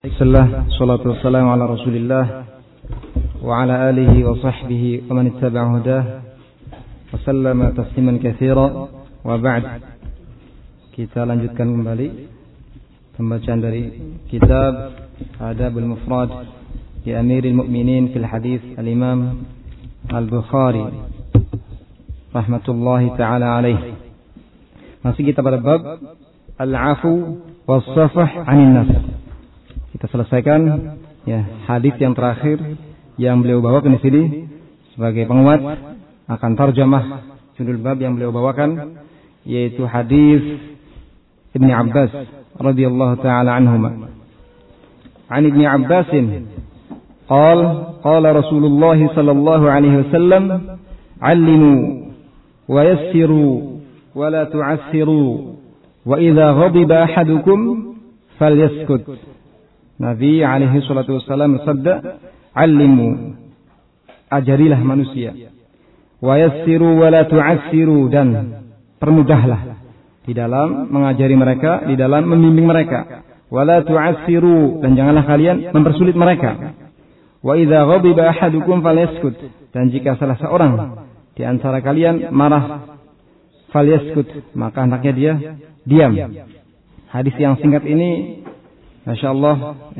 Bismillah, salatu wassalamu ala rasulillah wa ala alihi wa sahbihi wa man ittaba'a hudah wa sallama tasliman katsira wa ba'd. Kita lanjutkan kembali pembacaan dari kitab Adabul Mufrad di Amiril Mukminin fil Hadis Al-Imam Al-Bukhari rahmatullahi ta'ala alaih. Masih kita pada bab Al-Afu was-Safah 'anil nas. Kita selesaikan hadis yang terakhir yang beliau bawakan di sini sebagai penguat akan tarjamah judul bab yang beliau bawakan, yaitu hadis Ibnu Abbas radhiyallahu taala anhuma. An Ibnu Abbas qala Rasulullah sallallahu alaihi wasallam 'allimu wa yassiru wa la tu'assiru wa idza ghadiba ahadukum falyaskut. Nabi alaihi salatu wassalam bersabda, "Allimu, ajarilah manusia. Wa yassiru wa la tu'assiru, dan permudahlah di dalam mengajari mereka, di dalam membimbing mereka. Wa la tu'assiru, dan janganlah kalian mempersulit mereka. Wa idza ghadiba ahadukum falyaskut, dan jika salah seorang di antara kalian marah, falyaskut, maka hendaknya dia diam." Hadis yang singkat ini Masya Allah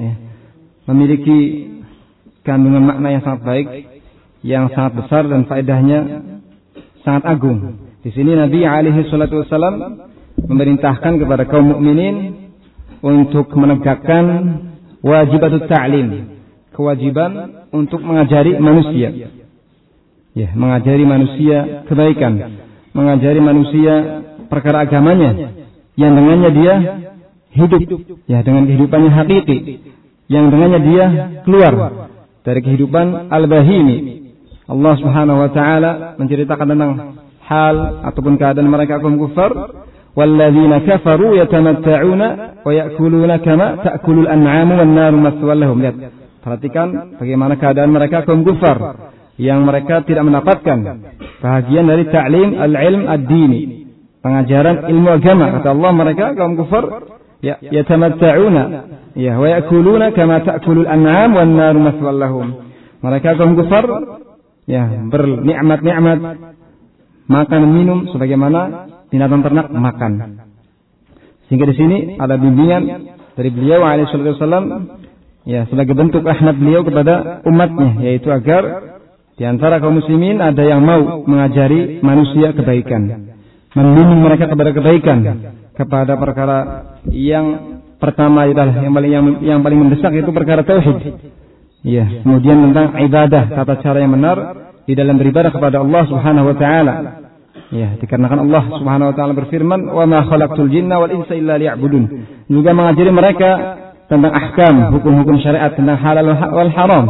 memiliki kandungan makna yang sangat baik, yang sangat besar, dan faedahnya sangat agung. Di sini Nabi alaihi salatu wassalam memerintahkan kepada kaum mukminin untuk menegakkan wajibatut ta'lim, kewajiban untuk mengajari manusia. Mengajari manusia kebaikan, mengajari manusia perkara agamanya yang dengannya dia hidup, dengan kehidupannya hakiki, yang dengannya dia keluar dari kehidupan al-bahimi. Allah Subhanahu wa taala menceritakan tentang hal ataupun keadaan mereka kaum kufar, walladzina kafaru yatamatta'una wa ya'kuluna kama ta'kulul an'amu wan naru maswal lahum. Lihat, perhatikan bagaimana keadaan mereka kaum kufar yang mereka tidak mendapatkan bahagian dari ta'lim al-ilm ad-dini, pengajaran ilmu agama. Kata Allah, mereka kaum kufar yatamatta'una wa ya'kuluna kama ta'kulul an'am wan naru maswal lahum. Mereka kaum kufar bernikmat-nikmat, makan minum sebagaimana binatang ternak makan. Sehingga di sini ada bimbingan dari beliau alaihi wasallam sebagai bentuk rahmat beliau kepada umatnya, yaitu agar di antara kaum muslimin ada yang mau mengajari manusia kebaikan, membimbing mereka kepada kebaikan, kepada perkara yang pertama adalah yang paling mendesak, yaitu perkara tauhid. Kemudian tentang ibadah, tata cara yang benar di dalam beribadah kepada Allah Subhanahu wa taala. Dikarenakan Allah Subhanahu wa taala berfirman, "Wa ma khalaqtul jinna wal insa illa liya'budun." Juga mengajari mereka tentang ahkam, hukum-hukum syariat, tentang halal wal haram.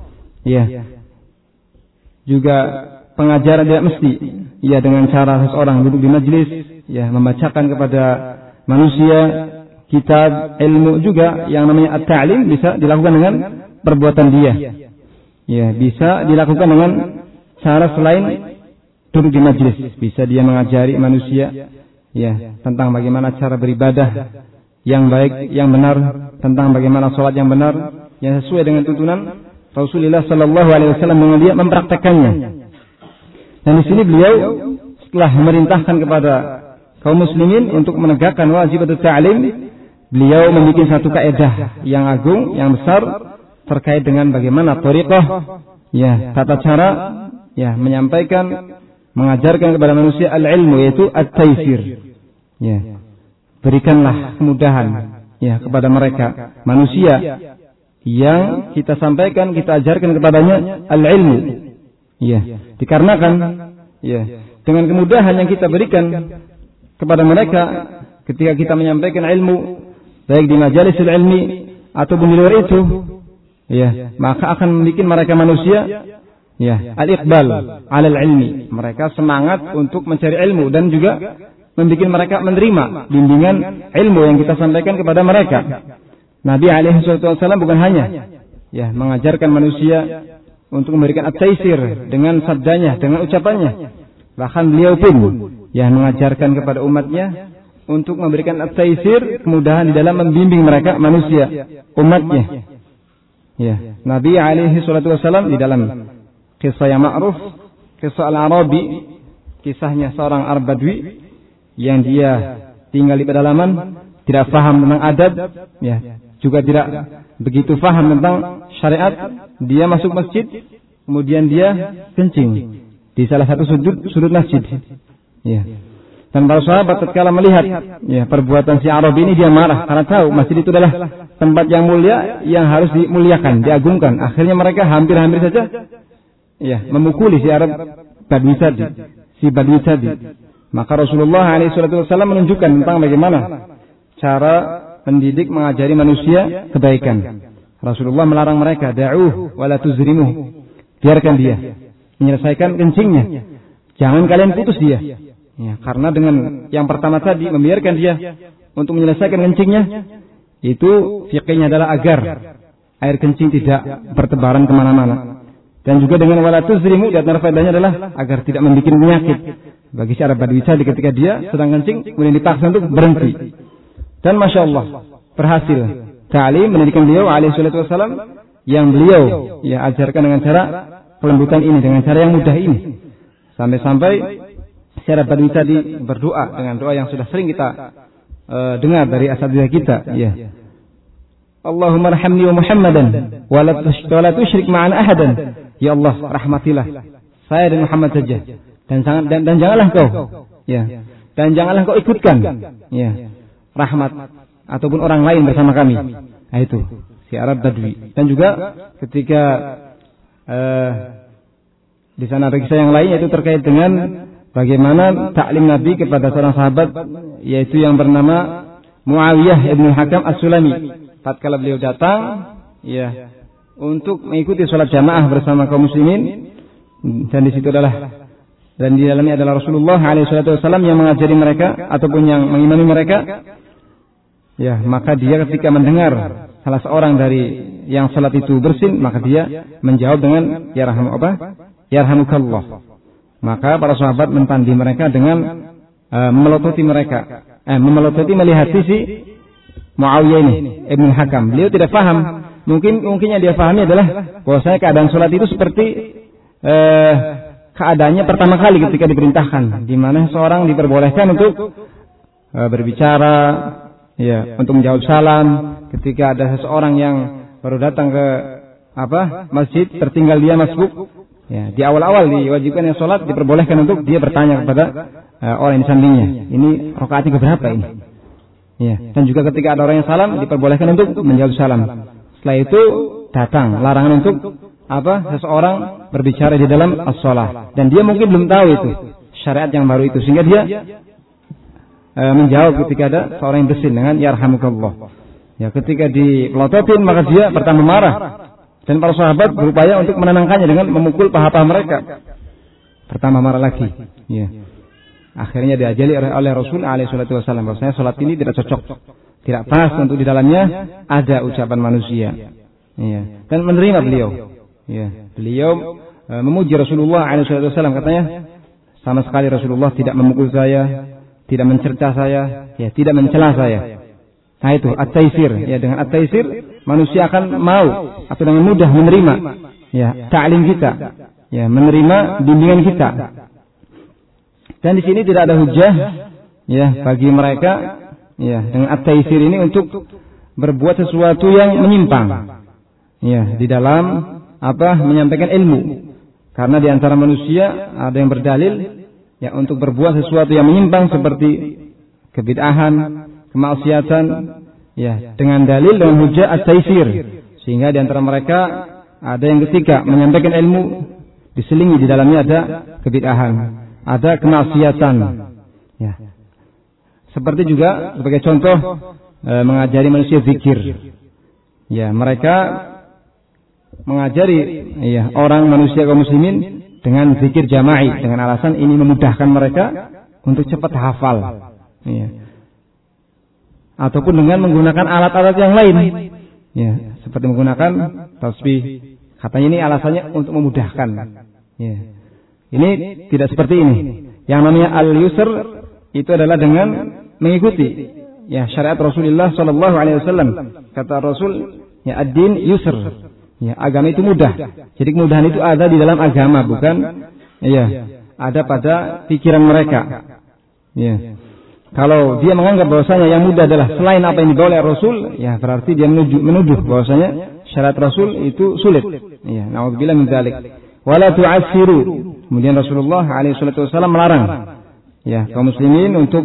Juga pengajaran tidak mesti dengan cara seseorang duduk di majlis membacakan kepada manusia kitab ilmu. Juga yang namanya at-ta'lim bisa dilakukan dengan perbuatan dia. Bisa dilakukan dengan cara selain duduk di majlis. Bisa dia mengajari manusia tentang bagaimana cara beribadah yang baik, yang benar, tentang bagaimana sholat yang benar, yang sesuai dengan tuntunan Rasulullah sallallahu alaihi wasallam, dengan dia mempraktekannya. Dan di sini beliau setelah memerintahkan kepada kaum muslimin untuk menegakkan wajibatut ta'lim, beliau membuat satu kaidah yang agung, yang besar terkait dengan bagaimana thariqah, tata cara menyampaikan, mengajarkan kepada manusia al-ilmu, yaitu at-taysir. Berikanlah kemudahan kepada mereka manusia yang kita sampaikan, kita ajarkan kepadanya al-ilmu. Dikarenakan dengan kemudahan yang kita berikan kepada mereka ketika kita menyampaikan ilmu, baik di majalisul ilmi ataupun di luar itu, maka akan membuat mereka manusia al-iqbal 'alal ilmi. Mereka semangat untuk mencari ilmu, dan juga membuat mereka menerima bimbingan ilmu yang kita sampaikan kepada mereka. Nabi alaihi wasallam bukan hanya mengajarkan manusia untuk memberikan at-taysir dengan sabdanya, dengan ucapannya. Bahkan beliau pun mengajarkan kepada umatnya untuk memberikan at-taisir, kemudahan di dalam membimbing mereka manusia, umatnya. Ya, Nabi alaihi salatu wasallam di dalam kisah yang ma'ruf, kisah Al-Arabi, kisahnya seorang Arab Badui yang dia tinggal di pedalaman, tidak paham tentang adab, ya, juga tidak begitu paham tentang syariat. Dia masuk masjid, kemudian dia kencing di salah satu sudut masjid. Ya. Dan para sahabat tatkala melihat ya perbuatan si Arab ini, dia marah karena tahu masjid itu adalah tempat yang mulia yang harus dimuliakan, diagungkan. Akhirnya mereka hampir-hampir saja ya memukuli si Arab Badui tadi, si Badui tadi. Maka Rasulullah SAW menunjukkan tentang bagaimana cara mendidik, mengajari manusia kebaikan. Rasulullah melarang mereka, da'uh wa la tuzrimuh. Biarkan dia menyelesaikan kencingnya. Jangan kalian putus dia. Ya, karena dengan yang pertama tadi membiarkan dia untuk menyelesaikan kencingnya, itu fikihnya adalah agar air kencing tidak bertebaran kemana-mana. Dan juga dengan wala tuzrimu, di antara faedahnya adalah agar tidak membuat penyakit bagi si Arab Badui tadi ketika dia sedang kencing kemudian dipaksa untuk berhenti. Dan masya Allah berhasil ta'lim mendidikan beliau alaihi salatu wasallam yang beliau ya ajarkan dengan cara kelembutan ini, dengan cara yang mudah ini, sampai-sampai si Arab Badui tadi berdoa dengan doa yang sudah sering kita dengar dari asatidzah kita, ya. Allahumma arhamni wa Muhammadan wa la tusyrik ma'ana ahadan. Ya Allah, rahmatilah saya dan Muhammad saja, dan janganlah kau, ya, dan janganlah kau ikutkan, ya, rahmat ataupun orang lain bersama kami. Nah, itu si Arab Badui. Dan juga ketika di sana ada kisah yang lain, yaitu terkait dengan bagaimana taklim Nabi kepada seorang sahabat, yaitu yang bernama Muawiyah ibn Hakam As-Sulami. Tatkala beliau datang, ya, untuk mengikuti sholat jamaah bersama kaum muslimin, dan di situ dan di dalamnya adalah Rasulullah SAW yang mengajari mereka ataupun yang mengimami mereka. Ya, maka dia ketika mendengar salah seorang dari yang sholat itu bersin, maka dia menjawab dengan yarhamukallah. Maka para sahabat mentandih mereka dengan memelototi mereka, melihat sisi Muawiyah ini Ibn Hakam. Beliau tidak paham. Mungkin yang dia pahami adalah bahwasanya keadaan sholat itu seperti keadaannya pertama kali ketika diperintahkan, di mana seorang diperbolehkan untuk berbicara, ya, untuk menjawab salam. Ketika ada seseorang yang baru datang ke masjid, tertinggal dia masbuk, ya, di awal-awal diwajibkan yang sholat diperbolehkan untuk dia bertanya kepada orang di sampingnya, ini rakaatnya keberapa ini? Ya, dan juga ketika ada orang yang salam diperbolehkan untuk menjawab salam. Setelah itu datang larangan untuk seseorang berbicara di dalam as-shalah, dan dia mungkin belum tahu itu syariat yang baru itu, sehingga dia menjawab ketika ada seorang yang bersin dengan yarhamukallah. Ya, ketika dipelototin maka dia pertama marah, dan para sahabat berupaya untuk menenangkannya dengan memukul paha-paha mereka. Pertama marah lagi. Ya. Akhirnya diajari oleh Rasul alaihi salatu wasallam bahwasanya salat ini tidak cocok, tidak pas untuk di dalamnya ada ucapan manusia. Ya. Dan menerima beliau. Ya. Beliau memuji Rasulullah alaihi salatu wasallam, katanya sama sekali Rasulullah tidak memukul saya, tidak mencerca saya, ya, tidak mencela saya. Nah itu at-taisir, ya, dengan at-taisir manusia akan mau atau dengan mudah menerima, ya, ta'lim kita, ya, menerima bimbingan kita. Dan di sini tidak ada hujah, ya, bagi mereka, ya, dengan at-taisir ini untuk berbuat sesuatu yang menyimpang, ya, di dalam menyampaikan ilmu. Karena di antara manusia ada yang berdalil, ya, untuk berbuat sesuatu yang menyimpang seperti kebid'ahan, kemaksiatan, ya, dengan dalil, dengan hujah at-taisir. Sehingga di antara mereka ada yang ketika menyampaikan ilmu diselingi di dalamnya ada kebid'ahan, ada kemaksiatan. Ya. Seperti juga sebagai contoh mengajari manusia zikir. Ya, mereka mengajari, ya, orang manusia kaum muslimin dengan zikir jama'i dengan alasan ini memudahkan mereka untuk cepat hafal. Ya. Ataupun dengan menggunakan alat-alat yang lain. Ya, seperti menggunakan tasbih. Katanya ini alasannya untuk memudahkan. Ya. Ini tidak seperti ini. Yang namanya al-yusr itu adalah dengan mengikuti ya syariat Rasulullah sallallahu alaihi wasallam. Kata Rasul, ya ad-din yusr. Ya, agama itu mudah. Jadi kemudahan itu ada di dalam agama, bukan ya ada pada pikiran mereka. Ya. Kalau dia menganggap bahwasanya yang mudah adalah selain apa yang dibawa oleh Rasul, ya berarti dia menuduh bahwasanya syariat Rasul itu sulit. Ya, naudzubillah min dzalik. Wala tu'assiru. Kemudian Rasulullah alaihi wasallam melarang ya kaum muslimin untuk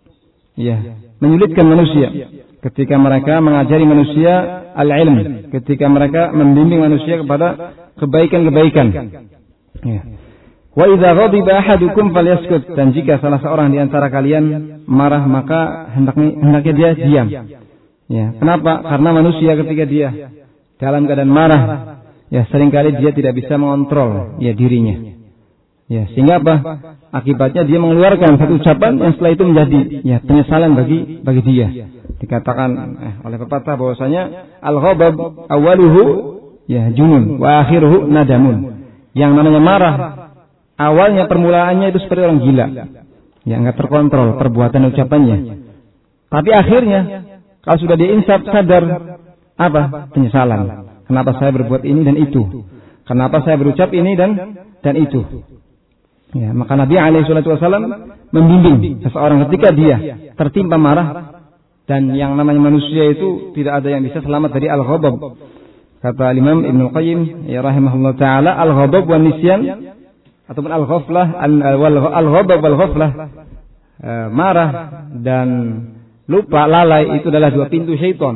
ya menyulitkan manusia ketika mereka mengajari manusia al-ilm, ketika mereka membimbing manusia kepada kebaikan-kebaikan. Ya. Wa idza ghadiba ahadukum falyaskut, dan jika salah seorang di antara kalian marah maka hendaknya dia diam. Ya, kenapa? Karena manusia ketika dia dalam keadaan marah, ya seringkali dia tidak bisa mengontrol ya dirinya. Ya, sehingga apa? Akibatnya dia mengeluarkan satu ucapan yang setelah itu menjadi ya penyesalan bagi dia. Dikatakan oleh pepatah bahwasanya al-ghadab awaluhu ya junun wa akhiruhu nadamun. Yang namanya marah awalnya permulaannya itu seperti orang gila. Ya enggak terkontrol perbuatan ucapannya. Tapi akhirnya kalau sudah dia insaf sadar apa? Penyesalan. Kenapa saya berbuat ini dan itu? Kenapa saya berucap ini dan itu? Ya, maka Nabi alaihi wasallam membimbing seseorang ketika dia tertimpa marah, dan yang namanya manusia itu tidak ada yang bisa selamat dari al-ghadab. Kata Imam Ibnu Qayyim ya rahimahullah taala, al-ghadab wan nisyan ataupun al-ghaflah, al-ghadab wal ghaflah, marah dan lupa, lalai itu adalah dua pintu syaitan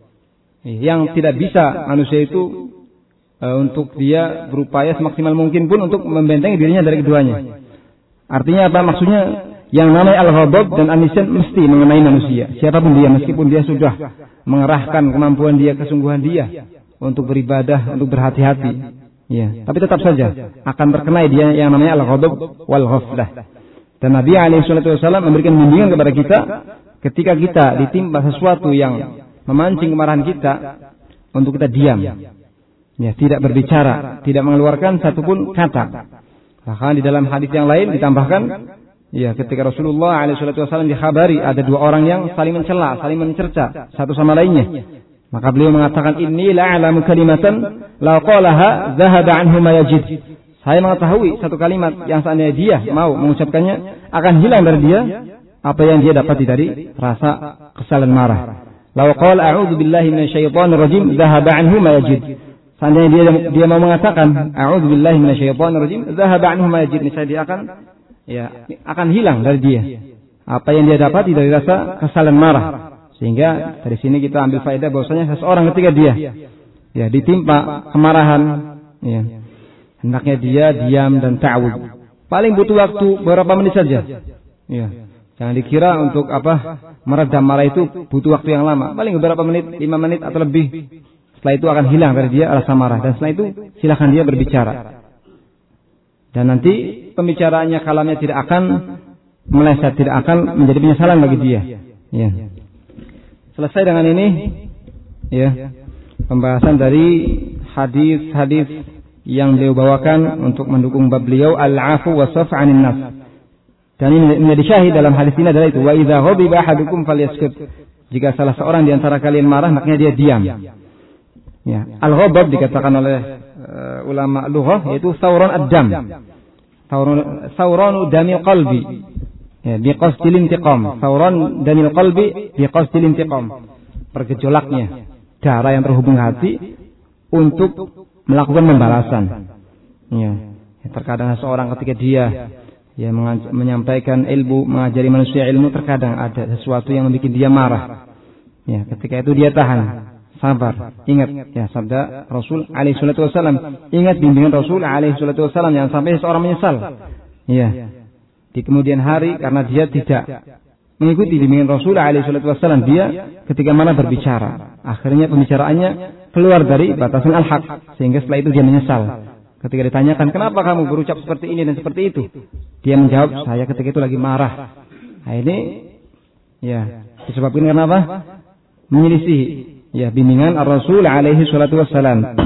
yang tidak bisa manusia itu untuk dia berupaya semaksimal mungkin pun untuk membentengi dirinya dari keduanya. Artinya apa? Maksudnya yang namanya al-ghadab dan an-nisyan mesti mengenai manusia. Siapapun dia, meskipun dia sudah mengerahkan kemampuan dia, kesungguhan dia untuk beribadah, untuk berhati-hati, ya, tapi tetap saja akan terkena dia yang namanya al-ghadab wal ghaflah. Dan Nabi alaihi wasallam memberikan bimbingan kepada kita ketika kita ditimpa sesuatu yang memancing kemarahan kita, untuk kita diam. Ya, tidak berbicara, tidak mengeluarkan satupun kata. Bahkan di dalam hadis yang lain ditambahkan, ya, ketika Rasulullah SAW dikhabari ada dua orang yang saling mencela, saling mencerca satu sama lainnya, maka beliau mengatakan, inni la'alamu kalimatan la qalaha dhahaba anhu ma yajid. Saya mengetahui satu kalimat yang seandainya dia mau mengucapkannya akan hilang dari dia apa yang dia dapati dari rasa kesal dan marah. La qala a'udzu billahi minasyaitonir rajim dhahaba anhu ma yajid. Seandainya dia mau mengatakan a'udzubillahi minasyaitonir rajim dzahaba anhu ma yajid, niscaya dia akan hilang dari dia apa yang dia dapati dari rasa kesal dan marah. Sehingga dari sini kita ambil faedah bahwasanya seseorang ketika dia ya ditimpa kemarahan, ya, hendaknya dia diam dan ta'awudz. Paling butuh waktu beberapa menit saja. Ya. Jangan dikira untuk meredam marah itu butuh waktu yang lama. Paling beberapa menit, 5 menit atau lebih. Setelah itu akan hilang dari dia rasa marah, dan setelah itu silakan dia berbicara. Dan nanti pembicaraannya, kalamnya tidak akan meleset, tidak akan menjadi penyesalan bagi dia. Ya. Selesai dengan ini, ya, pembahasan dari hadis-hadis yang beliau bawakan untuk mendukung bab beliau al-'afu was-safh 'anil nas. Dan ini menjadi syahid dalam hadis ini adalah itu, wa idza ghadiba ahadukum falyaskut. Jika salah seorang di antara kalian marah, maknanya dia diam. Ya, al-ghadab dikatakan oleh ulama lughah yaitu sauran ad-dam. Sauranu damil qalbi. Ya, biqasdil intiqam. Sauran damil qalbi biqasdil intiqam. Bergejolaknya darah yang terhubung hati untuk melakukan pembalasan. Ya, terkadang seorang ketika dia menyampaikan ilmu, mengajari manusia ilmu, terkadang ada sesuatu yang membuat dia marah. Ya, ketika itu dia tahan. Sabar, ingat ya sabda Rasul alaihi salatu wasallam, ingat bimbingan Rasul alaihi salatu wasallam, jangan sampai seorang menyesal ya di kemudian hari karena dia tidak mengikuti bimbingan Rasul alaihi salatu wasallam. Dia ketika mana berbicara, akhirnya pembicaraannya keluar dari batasan al-haq, sehingga setelah itu dia menyesal. Ketika ditanyakan kenapa kamu berucap seperti ini dan seperti itu, dia menjawab, saya ketika itu lagi marah. Nah, ini ya disebabkan karena apa? Menyelisihi ya bimbingan Ar-Rasul alaihi salatu wassalam.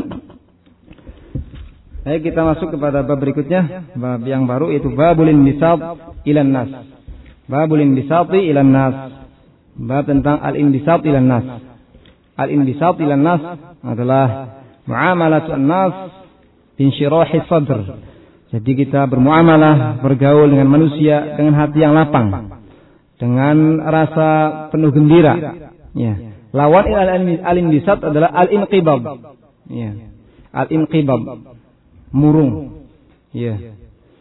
Baik, kita masuk kepada bab berikutnya, bab yang baru, yaitu babul innisab ilan nas. Babul indisati ilan nas. Bab tentang al-indisat ilan nas. Al-indisat ilan nas adalah muamalatun nas binsyirahi sadr. Jadi kita bermuamalah, bergaul dengan manusia dengan hati yang lapang, dengan rasa penuh gembira. Ya. Lawan al-indisat adalah al-inqibab. Ya. Al-inqibab, murung. Ya.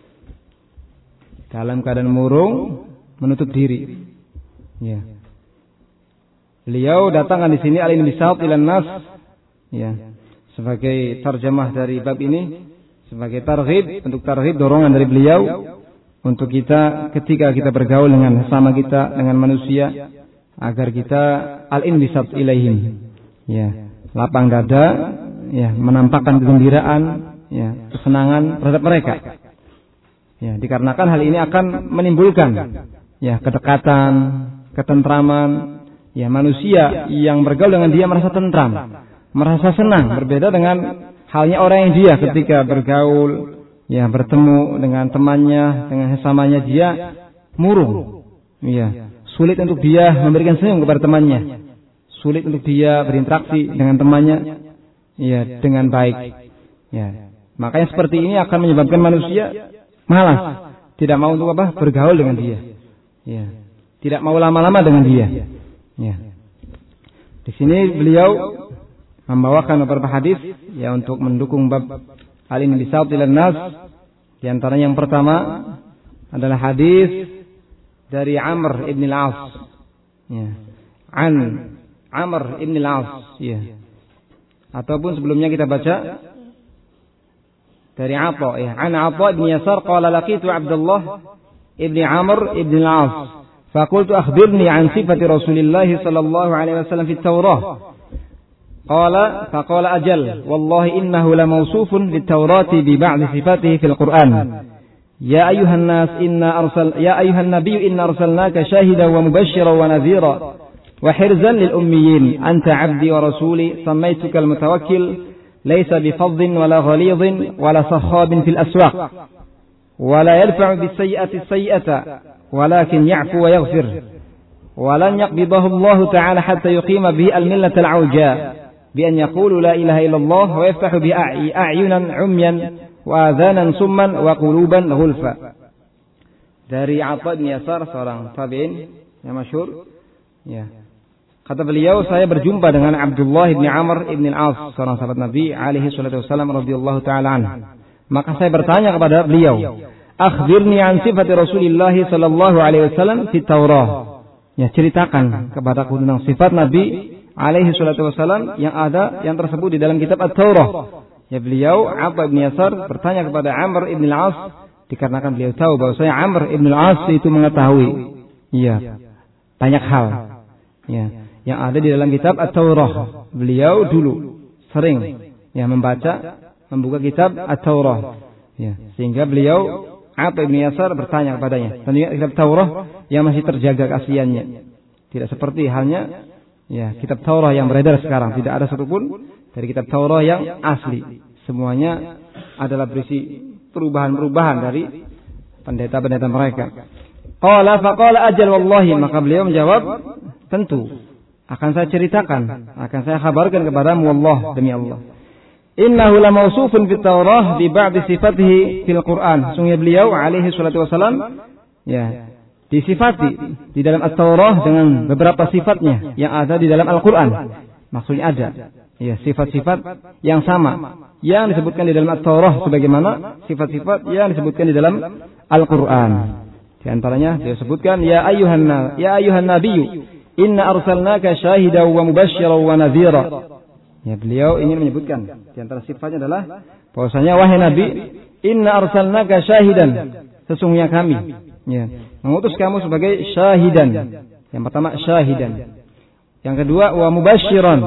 Dalam keadaan murung, menutup diri. Ya. Beliau datangkan di sini al-indisat ilan nas, ya, sebagai terjemah dari bab ini, sebagai targhib, untuk targhib, dorongan dari beliau untuk kita ketika kita bergaul dengan sesama kita, dengan manusia, agar kita al-indisat ilaihim, ya, lapang dada, ya, menampakkan kegembiraan, ya, kesenangan terhadap mereka. Ya, dikarenakan hal ini akan menimbulkan, ya, kedekatan, ketentraman. Ya, manusia yang bergaul dengan dia merasa tentram, merasa senang. Berbeda dengan halnya orang yang dia ketika bergaul, ya, bertemu dengan temannya, dengan sesamanya, dia murung. Ya, sulit untuk dia memberikan senyum kepada temannya, sulit untuk dia berinteraksi dengan temannya, ya, dengan baik. Ya, makanya seperti ini akan menyebabkan manusia malas, tidak mau untuk bergaul dengan dia. Ya, tidak mau lama-lama dengan dia. Ya. Di sini beliau membawakan beberapa hadis, ya, untuk mendukung bab al-indisat ilan nas. Di antaranya yang pertama adalah hadis dari Amr ibn al-As. Ya. An Amr ibn al-As, ya. Ataupun sebelumnya kita baca dari Atha, ya. An Atha ibn Yasar qala laqitu Abdullah ibn Amr ibn al-As. فقلت أخبرني عن صفة رسول الله صلى الله عليه وسلم في التوراة فقال أجل والله إنه لموصوف في التوراة ببعض صفاته في القرآن يا أيها النبي إنا أرسلناك شاهدا ومبشرا ونذيرا وحرزا للأميين أنت عبدي ورسولي سميتك المتوكل ليس بفظ ولا غليظ ولا صخاب في الأسواق ولا يدفع بالسيئة السيئة ولكن يعفو ويغفر ولن يقبضه الله تعالى حتى يقيم به الملة العوجاء بأن يقول لا إله إلا الله ويفتح به أعينا عميا وآذانا سما وقلوبا غلفا. Dari Atha bin Yasar, seorang tabi'in yang masyhur, ya. Kata beliau, saya berjumpa dengan Abdullah bin Amr bin al-As, seorang sahabat Nabi alaihi salatu wasallam radhiyallahu taala anhu. Maka saya bertanya kepada beliau, akhbirni an sifati Rasulillah sallallahu alaihi wasallam fi Taurah. Ya, ceritakan kepadaku tentang sifat Nabi alaihi salatu wasallam yang tersebut di dalam kitab At-Taurah. Ya, beliau Atha bin Yasar bertanya kepada Amr ibn al-As dikarenakan beliau tahu bahwasanya Amr ibn al-As itu mengetahui, ya, banyak hal, ya, yang ada di dalam kitab At-Taurah. Beliau dulu sering, ya, membuka kitab At-Taurah, ya, sehingga beliau Atha bin Yasar bertanya kepadanya tentang kitab Taurah yang masih terjaga keasliannya. Tidak seperti halnya, ya, kitab Taurah yang beredar sekarang. Tidak ada satupun dari kitab Taurah yang asli. Semuanya adalah berisi perubahan-perubahan dari pendeta-pendeta mereka. Faqala ajal wallahi, maka beliau menjawab, tentu akan saya ceritakan, akan saya kabarkan kepadamu, wallah, demi Allah. Innahu la mawsufun fit Taurah bi ba'di sifatihi fil Qur'an. Sungguh beliau alaihi salatu wasalam, ya, disifati di dalam At-Taurah dengan beberapa sifatnya yang ada di dalam Al-Qur'an. Maksudnya ada, ya, sifat-sifat yang sama yang disebutkan di dalam At-Taurah sebagaimana sifat-sifat yang disebutkan di dalam Al-Qur'an. Di antaranya dia sebutkan, ya ayyuhan nabiyyu inna arsalnaka syahidan wa mubasysyiran wa nadhira. Ya, beliau ingin menyebutkan di antara sifatnya adalah bahwasanya, wahai Nabi, inna arsalnaka syahidan, sesungguhnya kami, ya, mengutus kamu sebagai syahidan. Yang pertama syahidan. Yang kedua wa mubasysyiran,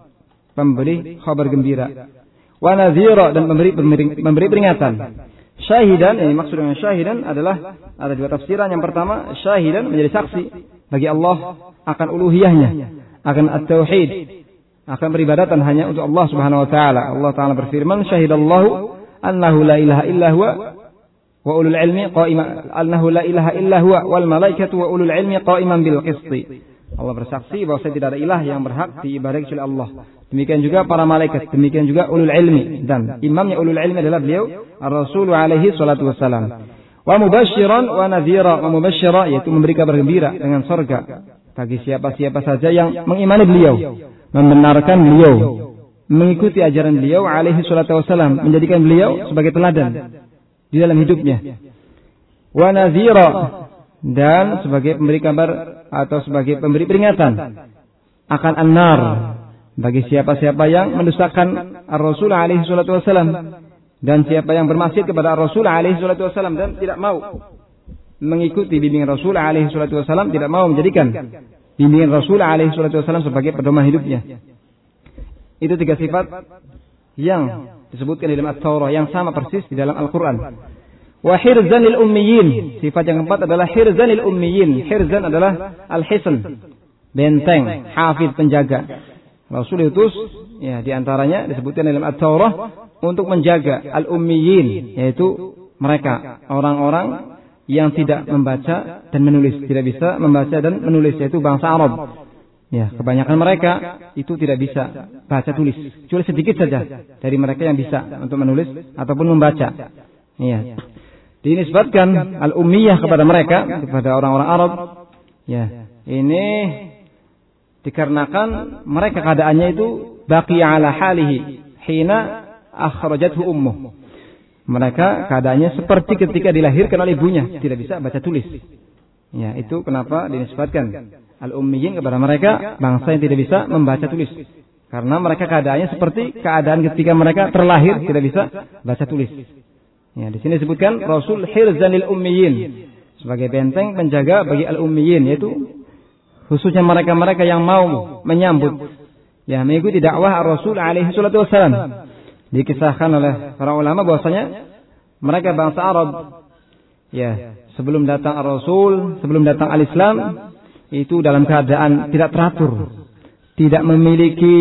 pemberi kabar gembira. Wa nadhira, dan memberi peringatan. Syahidan, ini maksud dengan syahidan adalah ada dua tafsiran. Yang pertama, syahidan menjadi saksi bagi Allah akan uluhiyahnya, akan at-tauhid, akan beribadatan hanya untuk Allah Subhanahu wa taala. Allah taala berfirman, syahidallahu annahu la ilaha illa huwa wa ulul ilmi qa'iman annahu la ilaha illa huwa wal malaikatu wa ulul ilmi qa'iman bil qisti. Allah bersaksi bahwa tidak ada ilah yang berhak diibadahi kecuali Allah. Demikian juga para malaikat, demikian juga ulul ilmi, dan imamnya ulul ilmi adalah beliau Ar-Rasul alaihi salatu wassalam. Wa mubasysyiran wa nadhira, wa mubasysyiran yaitu memberi kabar gembira dengan surga bagi siapa-siapa saja yang mengimani beliau, membenarkan beliau, mengikuti ajaran beliau alaihi salatu wassalam, menjadikan beliau sebagai teladan di dalam hidupnya. Wa nadhira, dan sebagai pemberi kabar atau sebagai pemberi peringatan akan an-nar bagi siapa-siapa yang mendustakan Ar-Rasul alaihi salatu wassalam, dan siapa yang bermaksiat kepada Ar-Rasul alaihi salatu wassalam dan tidak mau mengikuti bimbingan Rasul alaihi salatu wassalam, tidak mau menjadikan bimbingan Rasul alaihi salatu wassalam sebagai pedoman hidupnya. Itu 3 sifat yang disebutkan di dalam At-Taurah yang sama persis di dalam Al-Quran. Wa hirzanil ummiyin. Sifat yang keempat adalah hirzanil ummiyin. Hirzan adalah al-hisn, benteng, hafid, penjaga. Rasul diutus ya di antaranya disebutkan dalam At-Taurah untuk menjaga al-ummiyin, yaitu mereka orang-orang yang tidak membaca dan menulis, tidak bisa membaca dan menulis, yaitu bangsa Arab. Ya, kebanyakan mereka itu tidak bisa baca tulis. Kecuali sedikit saja dari mereka yang bisa untuk menulis ataupun membaca. Ya. Dinisbatkan al-ummiyah kepada mereka, kepada orang-orang Arab. Ya, ini dikarenakan mereka keadaannya itu baqiya ala halihi hina akhrajathu ummuh. Mereka keadaannya seperti ketika dilahirkan oleh ibunya, tidak bisa baca tulis. Ya, itu kenapa dinisbatkan al-ummiyin kepada mereka, bangsa yang tidak bisa membaca tulis. Karena mereka keadaannya seperti keadaan ketika mereka terlahir tidak bisa baca tulis. Ya, di sini disebutkan Rasul hirzanil ummiyin, sebagai benteng penjaga bagi al-ummiyin, yaitu khususnya mereka-mereka yang mau menyambut, ya, mengikuti dakwah Rasul alaihi salatu wassalam. Dikisahkan oleh para ulama bahwasanya mereka bangsa Arab, ya, sebelum datang Rasul, sebelum datang al-Islam, itu dalam keadaan tidak teratur, tidak memiliki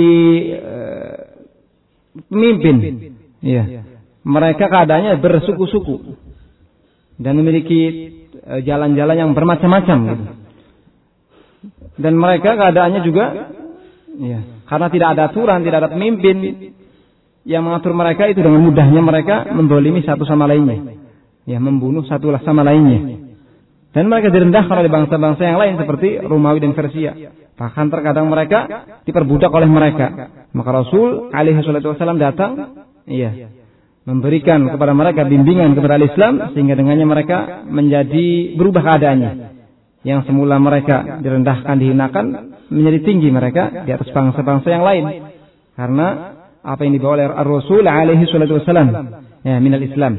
pemimpin. Ya. Mereka keadaannya bersuku-suku dan memiliki jalan-jalan yang bermacam-macam. Gitu. Dan mereka keadaannya juga, ya, karena tidak ada aturan, tidak ada pemimpin yang mengatur mereka, itu dengan mudahnya mereka mendolimi satu sama lainnya, ya, membunuh satu sama lainnya. Dan mereka direndahkan oleh bangsa-bangsa yang lain seperti Romawi dan Persia. Bahkan terkadang mereka diperbudak oleh mereka. Maka Rasul alaihi salatu wasallam datang, iya, memberikan kepada mereka bimbingan kepada Islam, sehingga dengannya mereka menjadi berubah keadaannya. Yang semula mereka direndahkan, dihinakan, menjadi tinggi mereka di atas bangsa-bangsa yang lain. Karena apa yang dibawa oleh Rasul alaihi salatu wasallam, ya, minal Islam.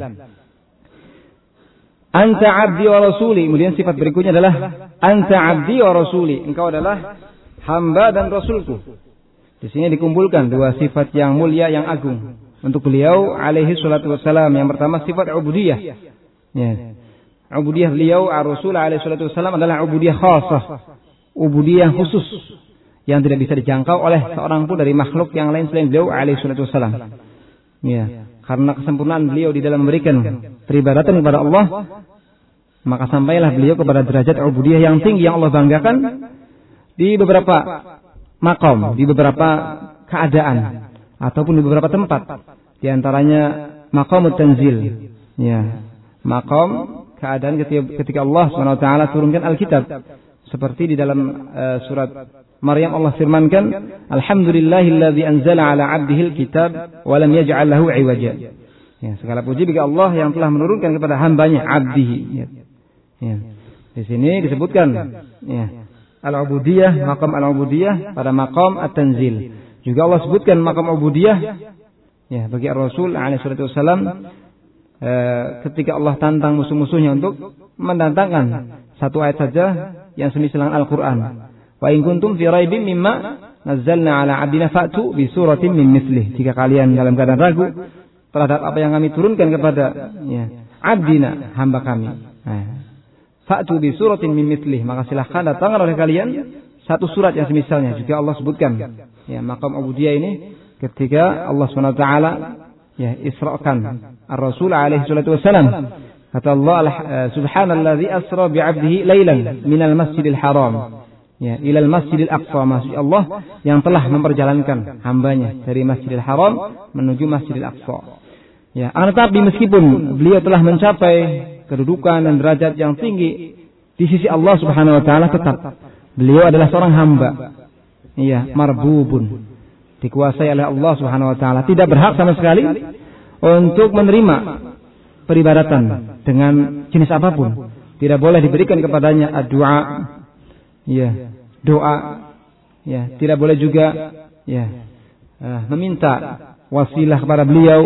Anta abdi wa rasuli. Kemudian sifat berikutnya adalah anta abdi wa rasuli. Engkau adalah hamba dan rasulku. Di sini dikumpulkan 2 sifat yang mulia, yang agung untuk beliau alaihi salatu wassalam. Yang pertama sifat ubudiyah. Ya. Ubudiyah beliau Rasul alaihi salatu wassalam adalah ubudiyah khasah, ubudiyah khusus yang tidak bisa dijangkau oleh seorang pun dari makhluk yang lain selain beliau alaihi salatu wassalam. Ya. Karena kesempurnaan beliau di dalam memberikan peribadatan kepada Allah, maka sampailah beliau kepada derajat ubudiyah yang tinggi yang Allah banggakan di beberapa makom, di beberapa keadaan, ataupun di beberapa tempat. Di antaranya maqamut tanzil, ya, makom keadaan ketika Allah SWT turunkan Alkitab, seperti di dalam surat Maryam Allah firmankan, Alhamdulillahilladzi anzala ala 'abdihil kitab wa lam yaj'al lahu 'iwaja. Ya, segala puji bagi Allah yang telah menurunkan kepada hambanya, 'abdihi. Ya. Ya. Di sini disebutkan, ya, al-ubudiyah, maqam al-ubudiyah pada maqam at-tanzil. Juga Allah sebutkan maqam ubudiyah, ya, bagi Rasul alaihi salatu wasallam ketika Allah tantang musuh-musuhnya untuk mendatangkan satu ayat saja yang semisal Al-Qur'an. Wa in kuntum fi raibin mimma nazzalna ala 'abdina fa'tu bi suratin min mithlih. Jika kalian dalam keadaan ragu terhadap apa yang kami turunkan kepada, ya, 'abdina, hamba kami, fa'tu bi suratin min mithlih, maka silahkan datangkan oleh kalian satu surat yang semisalnya. Juga Allah sebutkan, ya, maqam ubudiyah ini ketika Allah SWT, ya, isra'kan Ar-Rasul alaihi salatu wassalam Kata Allah, subhanallazi asra bi'abdihi lailan minal masjidil haram ya ilal masjidil aqsa, maksud Allah yang telah memperjalankan hambanya dari Masjidil Haram menuju Masjidil Aqsa. Ya, tetapi meskipun beliau telah mencapai kedudukan dan derajat yang tinggi di sisi Allah Subhanahu wa taala, tetap beliau adalah seorang hamba. Iya, marbubun, dikuasai oleh Allah Subhanahu wa taala, tidak berhak sama sekali untuk menerima peribadatan dengan jenis apapun. Tidak boleh diberikan kepadanya doa. Ya, doa. Ya, tidak boleh juga ya meminta wasilah kepada beliau.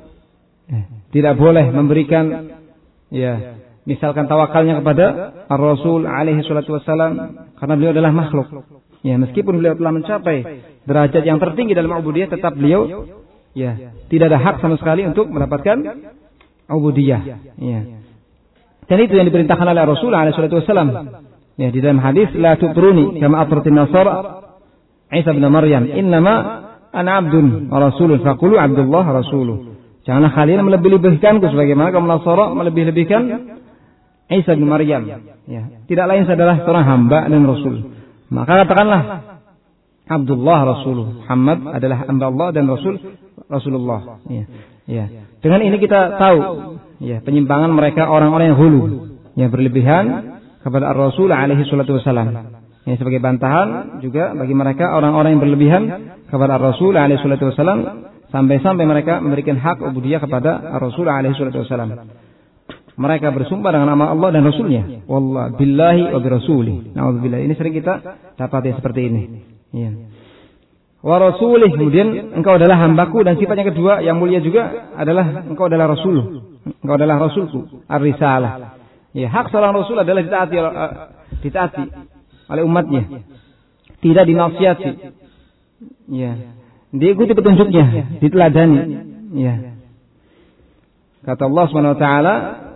Tidak boleh memberikan ya misalkan tawakalnya kepada Ar-Rasul alaihi salatu wassalam, karena beliau adalah makhluk. Ya, meskipun beliau telah mencapai derajat yang tertinggi dalam ubudiyah, tetap beliau ya tidak ada hak sama sekali untuk mendapatkan ubudiyah. Ya. Dan itu yang diperintahkan oleh Rasul alaihi salatu wassalam. Ya, di dalam hadis, la tutruni kama atratin nasara Isa bin Maryam, innama ana abdun wa rasulun faqulu abdullah rasuluh. Janganlah kalian melebih-lebihkanku sebagaimana kaum Nasara melebih-lebihkan Isa bin Maryam. Ya, tidak lain adalah seorang hamba dan rasul. Maka katakanlah Abdullah rasuluh. Muhammad adalah hamba Allah dan Rasulullah. Ya. Ya. Dengan ini kita tahu ya penyimpangan mereka orang-orang yang hulu, yang berlebihan kepada Ar-Rasul alaihi salatu wasalam. Ini sebagai bantahan juga bagi mereka orang-orang yang berlebihan kepada Ar-Rasul alaihi salatu wasalam, sampai-sampai mereka memberikan hak ubudiyah kepada Ar-Rasul alaihi salatu wasalam. Mereka bersumpah dengan nama Allah dan Rasulnya. Wallah billahi wa birasuli. Na'udzubillah. Ini sering kita dapati seperti ini. Ya. Wa rasulih, kemudian engkau adalah hambaku, dan sifatnya kedua yang mulia juga adalah engkau adalah rasul. Engkau adalah rasulku, ar-risalah. Ya, hak seorang rasul adalah ditaati oleh umatnya, tidak dinasihati. Ya, diikuti petunjuknya, diteladani. Ya. Kata Allah Subhanahu wa taala,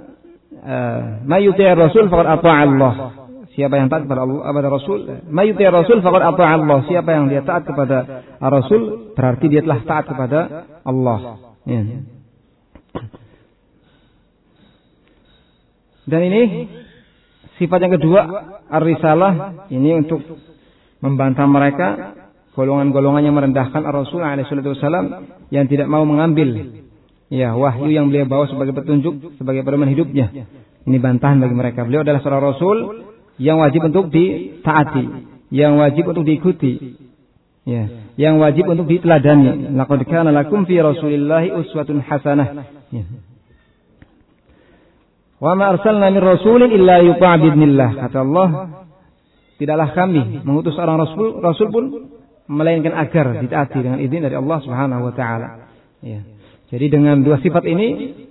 "Ma yuti'ir rasul faqad ata'a Allah." Siapa yang taat kepada Allah, kepada Rasul, "Ma yuti'ir rasul faqad ata'a Allah." Siapa yang dia taat kepada Rasul, berarti dia telah taat kepada Allah. Ya. Dan ini sifat yang kedua, ar-risalah, ini untuk membantah mereka golongan-golongan yang merendahkan Ar-Rasul alaihi wasallam, yang tidak mau mengambil ya wahyu yang beliau bawa sebagai petunjuk, sebagai pedoman hidupnya. Ini bantahan bagi mereka. Beliau adalah seorang Rasul yang wajib untuk ditaati, yang wajib untuk diikuti, ya, yang wajib untuk diteladani. Laqad kana lakum fi Rasulillahi uswatun hasanah. Ya. Wa ma arsalna min rasulin illa yuta'a bi'idznillah. Kata Allah, tidaklah kami mengutus seorang rasul pun melainkan agar ditaati dengan izin dari Allah Subhanahu wa taala. Ya. Jadi dengan dua sifat ini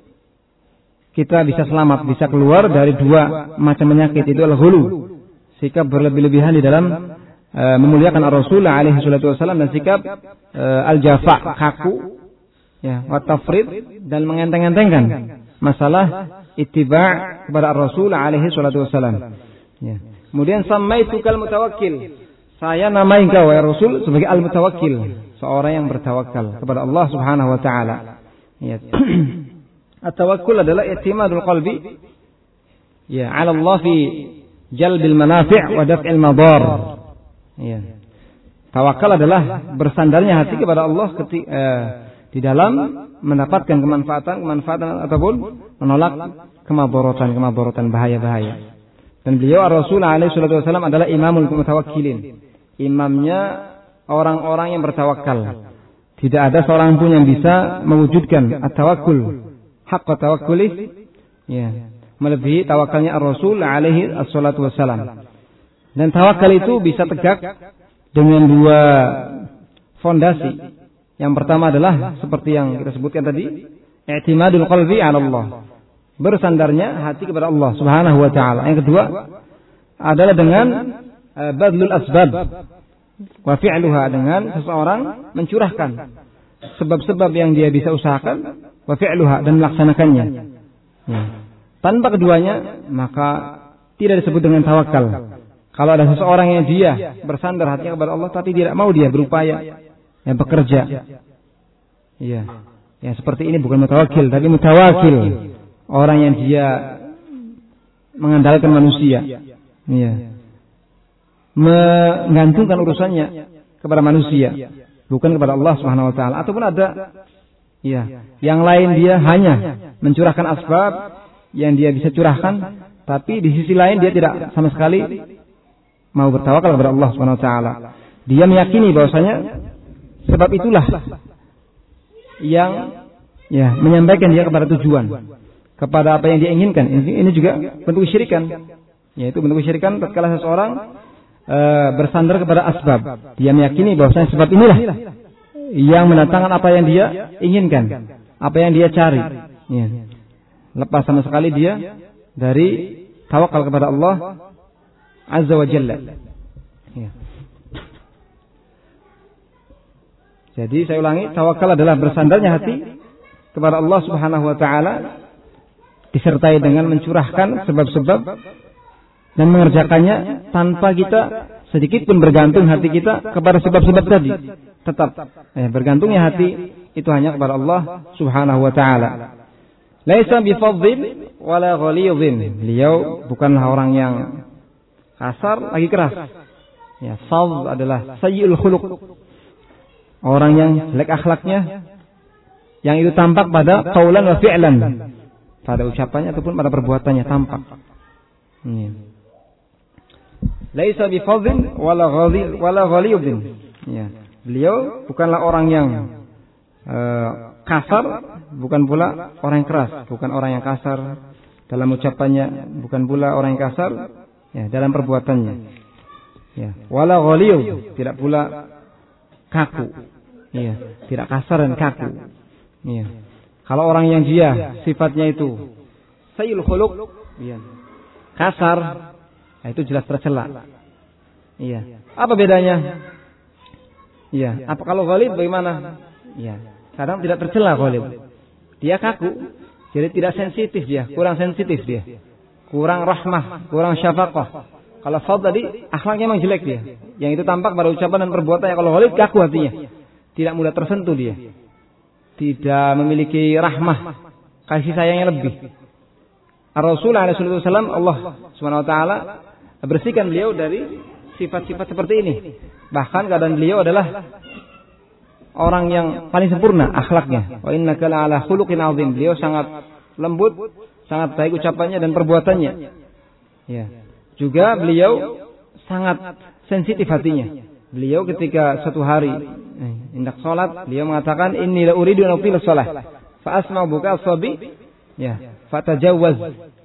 kita bisa selamat, bisa keluar dari dua macam penyakit, itu adalah hulu, sikap berlebih-lebihan di dalam memuliakan Ar-Rasul alaihi salatu wasallam, dan sikap al-jafa, kaku, ya, wa tafrid, dan mengenteng-entengkan masalah ittiba' kepada Ar-Rasul alaihi salatu wasallam. Ya. Kemudian samaitukal mutawakkil. Saya namai engkau ya Rasul sebagai al-mutawakkil, seorang yang bertawakal kepada Allah Subhanahu wa taala. Ya. At-tawakkul adalah i'timadul qalbi ya 'ala Allah fi jalbil manafi' wa daf'il madar. Ya. Tawakal adalah bersandarnya hati kepada Allah di dalam mendapatkan kemanfaatan ataupun menolak kemadaratan, bahaya-bahaya. Dan beliau Ar-Rasul alaihi wasallam adalah imamul mutawakkilin, imamnya orang-orang yang bertawakal. Tidak ada seorang pun yang bisa mewujudkan at-tawakkul, haqqa tawakkuli, ya, melebihi tawakalnya Ar-Rasul alaihi wasallam. Dan tawakal itu bisa tegak dengan dua fondasi. Yang pertama adalah seperti yang kita sebutkan tadi, i'timadul qalbi 'ala Allah, bersandarnya hati kepada Allah Subhanahu wa taala. Yang kedua adalah dengan badlul asbab wa fi'luha, dengan seseorang mencurahkan sebab-sebab yang dia bisa usahakan, wa fi'luha, dan melaksanakannya. Ya. Tanpa keduanya maka tidak disebut dengan tawakal. Kalau ada seseorang yang dia bersandar hatinya kepada Allah tapi tidak mau dia berupaya yang bekerja, ya, seperti ini bukan mutawakkil tapi mutawakil. Orang yang dia mengandalkan manusia. Ya. Menggantungkan urusannya kepada manusia, bukan kepada Allah Subhanahu wa taala. Ataupun ada yang lain dia hanya mencurahkan asbab yang dia bisa curahkan, tapi di sisi lain dia tidak sama sekali mau bertawakal kepada Allah Subhanahu wa taala. Dia meyakini bahwasanya sebab itulah yang menyampaikan dia kepada tujuan, kepada apa yang dia inginkan. Ini juga bentuk kesyirikan. Yaitu bentuk kesyirikan tatkala seseorang bersandar kepada asbab. Dia meyakini bahwasanya sebab inilah yang mendatangkan apa yang dia inginkan, apa yang dia cari. Ya. Lepas sama sekali dia dari tawakal kepada Allah Azza wa Jalla. Ya. Jadi saya ulangi, tawakal adalah bersandarnya hati kepada Allah Subhanahu wa taala disertai dengan mencurahkan sebab-sebab dan mengerjakannya tanpa kita sedikit pun bergantung hati kita kepada sebab-sebab tadi. Tetap bergantungnya hati itu hanya kepada Allah Subhanahu wa taala. Laisa bifadhin wala ghalidhin. Beliau bukanlah orang yang kasar lagi keras. Ya, fadh adalah sayyi'ul khuluq. Orang yang jelek akhlaknya, yang itu tampak pada qaulan wa fi'lan, pada ucapannya ataupun pada perbuatannya tampak. Laisa bifadhin wala ghalidhin. Ya. Beliau bukanlah orang yang kasar, bukan pula orang yang keras, bukan orang yang kasar dalam ucapannya, bukan pula orang yang kasar dalam perbuatannya. Ya, wala ghalidh, tidak pula kaku. Ya, tidak kasar dan kaku. Ya. Kalau orang yang dia sifatnya itu sayyul khuluq, kasar, itu jelas tercela. Iya. Apa bedanya? Iya. Apa kalau ghalidh bagaimana? Iya. Kadang tidak tercela ghalidh. Dia kaku, jadi tidak sensitif dia, kurang sensitif dia. Kurang rahmah, kurang syafaqah. Kalau fadh tadi akhlaknya memang jelek dia. Yang itu tampak pada ucapan dan perbuatannya. Kalau ghalidh kaku hatinya. Tidak mudah tersentuh dia. Tidak memiliki rahmah, kasih sayangnya lebih. Rasulullah SAW, Allah Subhanahu wa taala bersihkan beliau dari sifat-sifat seperti ini. Bahkan keadaan beliau adalah orang yang paling sempurna akhlaknya. Wa innaka la'ala khuluqin 'adzim. Beliau sangat lembut, sangat baik ucapannya dan perbuatannya. Ya. Juga beliau sangat sensitif hatinya. Beliau ketika suatu hari hendak salat, beliau mengatakan inni la uridu an uqila shalah fa asma'u buka as-sabi fatajawwaz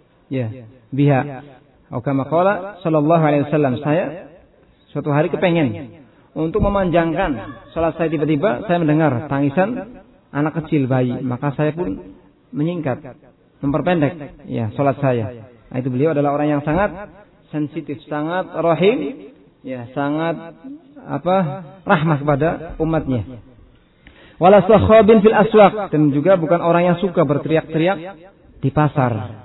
biha. Atau kama qala sallallahu alaihi wasallam, saya suatu hari kepengen untuk memanjangkan salat saya, tiba-tiba saya mendengar tangisan anak kecil bayi, maka saya pun menyingkat, memperpendek salat saya. Nah, itu beliau adalah orang yang sangat sensitif, sangat rahim, sangat rahmah kepada umatnya. Wala sakhabin fil aswaq, dan juga bukan orang yang suka berteriak-teriak di pasar.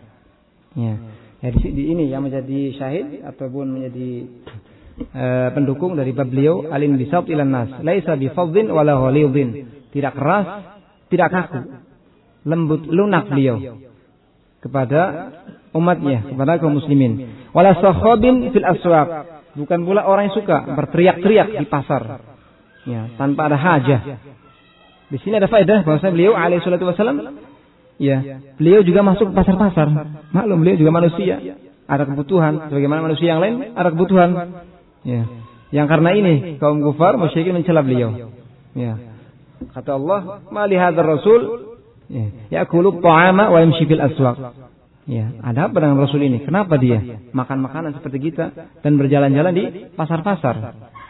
Di ini yang menjadi syahid ataupun menjadi pendukung dari bab beliau alin bisab ilan nas. Laisa bifadhin wala ghalidhin. Tidak keras, tidak kaku. Lembut, lunak beliau kepada umatnya, kepada kaum muslimin. Wala sakhabin fil aswaq, bukan pula orang yang suka berteriak-teriak di pasar, tanpa ada hajah. Di sini ada faedah bahwa beliau alaihi salatu wasallam, beliau juga masuk ke pasar-pasar. Maklum beliau juga manusia, ada kebutuhan sebagaimana manusia yang lain ada kebutuhan. Yang karena ini kaum kufar musyrikin mencela beliau. Kata Allah, "Ma li hadzal rasul ya'kulu at-ta'ama wa yamshi fil aswaq." Ada apa dengan Rasul ini? Kenapa dia makan makanan seperti kita dan berjalan-jalan di pasar-pasar?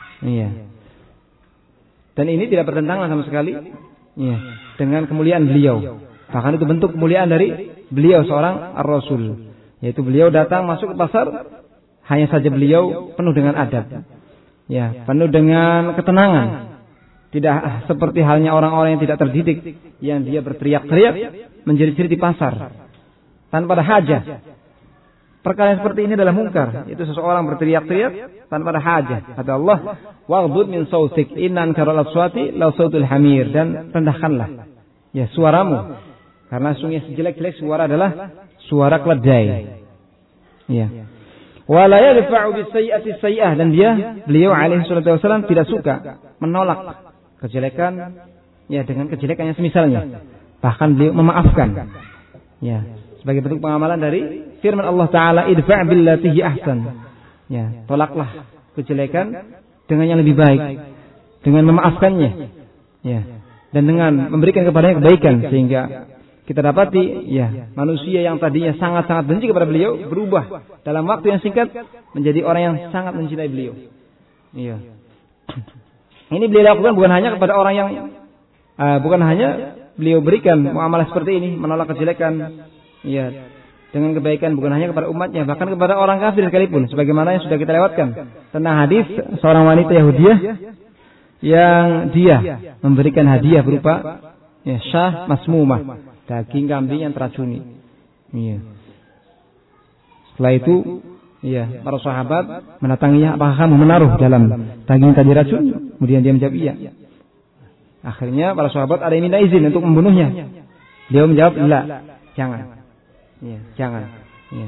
Dan ini tidak bertentangan sama sekali dengan kemuliaan beliau. Bahkan itu bentuk kemuliaan dari beliau seorang ar-Rasul, yaitu beliau datang masuk ke pasar, hanya saja beliau penuh dengan adab, penuh dengan ketenangan. Tidak seperti halnya orang-orang yang tidak terdidik, yang dia berteriak-teriak menjerit-jerit di pasar tanpa ada hajah. Perkara seperti ini adalah mungkar. Itu seseorang berteriak-teriak tanpa ada hajah. Kata Allah, "Waghdud min sautik, inna ankaral aswati la sautul hamir." Dan rendahkanlah suaramu, karena sungguh sejelek-jelek suara adalah suara keledai. Ya. Wa la yadfa'u bis-sayyi'ati sayyi'ah, dan beliau alaihi salatu wasallam tidak suka menolak kejelekan ya dengan kejelekan yang semisalnya. Bahkan beliau memaafkan. Ya, sebagai bentuk pengamalan dari firman Allah Taala, idfa' billati hi ahsan. Ya, tolaklah kejelekan dengan yang lebih baik, dengan memaafkannya. Ya, dan dengan memberikan kepadanya kebaikan, sehingga kita dapati ya manusia yang tadinya sangat-sangat benci kepada beliau berubah dalam waktu yang singkat menjadi orang yang sangat mencintai beliau. Iya. Ini beliau lakukan bukan hanya kepada orang yang bukan hanya beliau berikan muamalah seperti ini, menolak kejelekan ya dengan kebaikan bukan hanya kepada umatnya, bahkan kepada orang kafir sekalipun, sebagaimana yang sudah kita lewatkan tentang hadis seorang wanita Yahudiyah yang dia memberikan hadiah berupa ya syah masmumah, daging kambing yang teracuni. Iya. Setelah itu, iya, para sahabat mendatanginya, apakah kamu menaruh dalam daging tadi racun? Kemudian dia menjawab iya. Akhirnya para sahabat ada yang minta izin untuk membunuhnya. Dia menjawab, "La, jangan." Iya, jangan. Iya.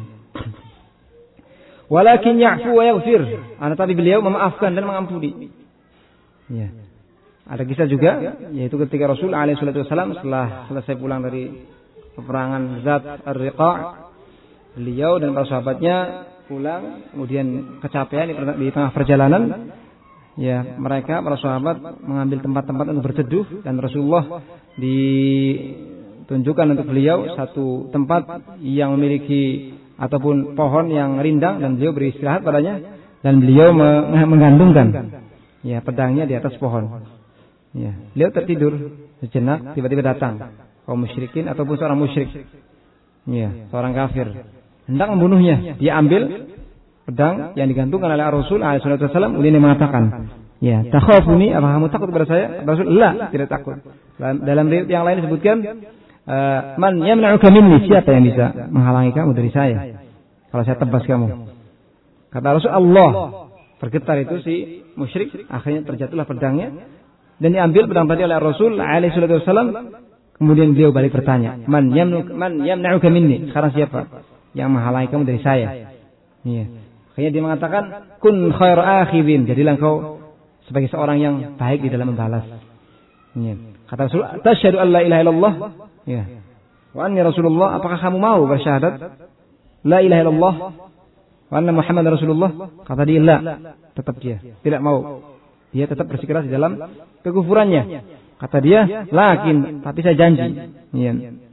Walakin ya'fu wa yaghfir. Tetapi beliau memaafkan dan mengampuni. Iya. Ada kisah juga, yaitu ketika Rasul alaihi salatu wasallam setelah selesai pulang dari peperangan Zat Ar-Riqa', beliau dan para sahabatnya pulang, kemudian kecapean di tengah perjalanan. Ya, mereka para sahabat mengambil tempat-tempat untuk berteduh, dan Rasulullah ditunjukkan untuk beliau satu tempat yang memiliki ataupun pohon yang rindang, dan beliau beristirahat padanya, dan beliau menggantungkan ya pedangnya di atas pohon. Ya, beliau tertidur sejenak, tiba-tiba datang kaum musyrikin ataupun seorang musyrik, ya, seorang kafir, hendak membunuhnya. Dia ambil pedang yang digantungkan oleh Rasul alaihi wasallam, kemudian dia mengatakan, ya, takhafuni, apa kamu takut kepada saya? Rasul, la, tidak takut. Dalam riwayat yang lain disebutkan, man yamna'uka minni, siapa yang bisa menghalangi kamu dari saya kalau saya tebas kamu? Kata Rasul, Allah. Bergetar itu si musyrik, akhirnya terjatuhlah pedangnya dan diambil pedang tadi oleh Rasul alaihi wasallam. Kemudian beliau balik bertanya, man yamna'uka minni, sekarang siapa yang menghalangi kamu dari saya? Iya. Akhirnya dia mengatakan, kun khair akhidin, jadilah engkau sebagai seorang yang baik di dalam membalas. Iya. Kata Rasul, tasyhadu an la ilaha illallah, ya, wa anni Rasulullah, apakah kamu mau bersyahadat la ilaha illallah wa anna Muhammad Rasulullah? Kata dia, la, tetap dia tidak mau. Dia tetap bersikeras di dalam kekufurannya. Kata dia, lakin, tapi saya janji. Ya.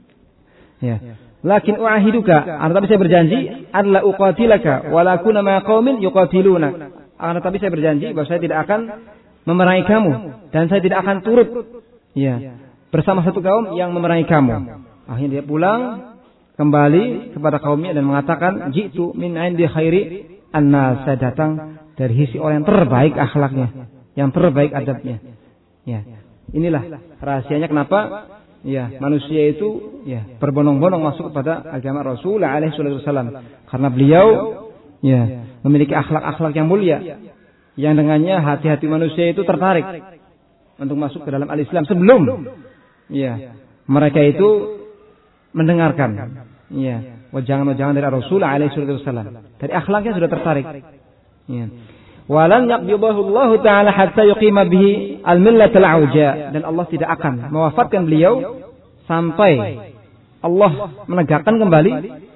Ya. Lakin uahiduka, tapi saya berjanji, alla uqatilaka wa la akuna ma qaumin yuqatiluna. Tapi saya berjanji bahwa saya tidak akan memerangi kamu dan saya tidak akan turut ya bersama satu kaum yang memerangi kamu. Akhirnya dia pulang kembali kepada kaumnya dan mengatakan, jitu min indi khairi annas, saya datang dari sisi orang yang terbaik akhlaknya, yang terbaik adabnya. Ya, inilah rahasianya kenapa ya manusia itu ya berbondong-bondong masuk kepada agama Rasul alaihi wasallam, karena beliau ya memiliki akhlak-akhlak yang mulia, yang dengannya hati-hati manusia itu tertarik untuk masuk ke dalam al-Islam sebelum ya mereka itu mendengarkan ya wajangan-wajangan dari Rasul alaihi wasallam. Dari akhlaknya sudah tertarik. Ya. Walan yaqbidahu Allah Ta'ala hatta yuqima bihi al-millat al-auja, dan Allah tidak akan mewafatkan beliau sampai Allah menegakkan kembali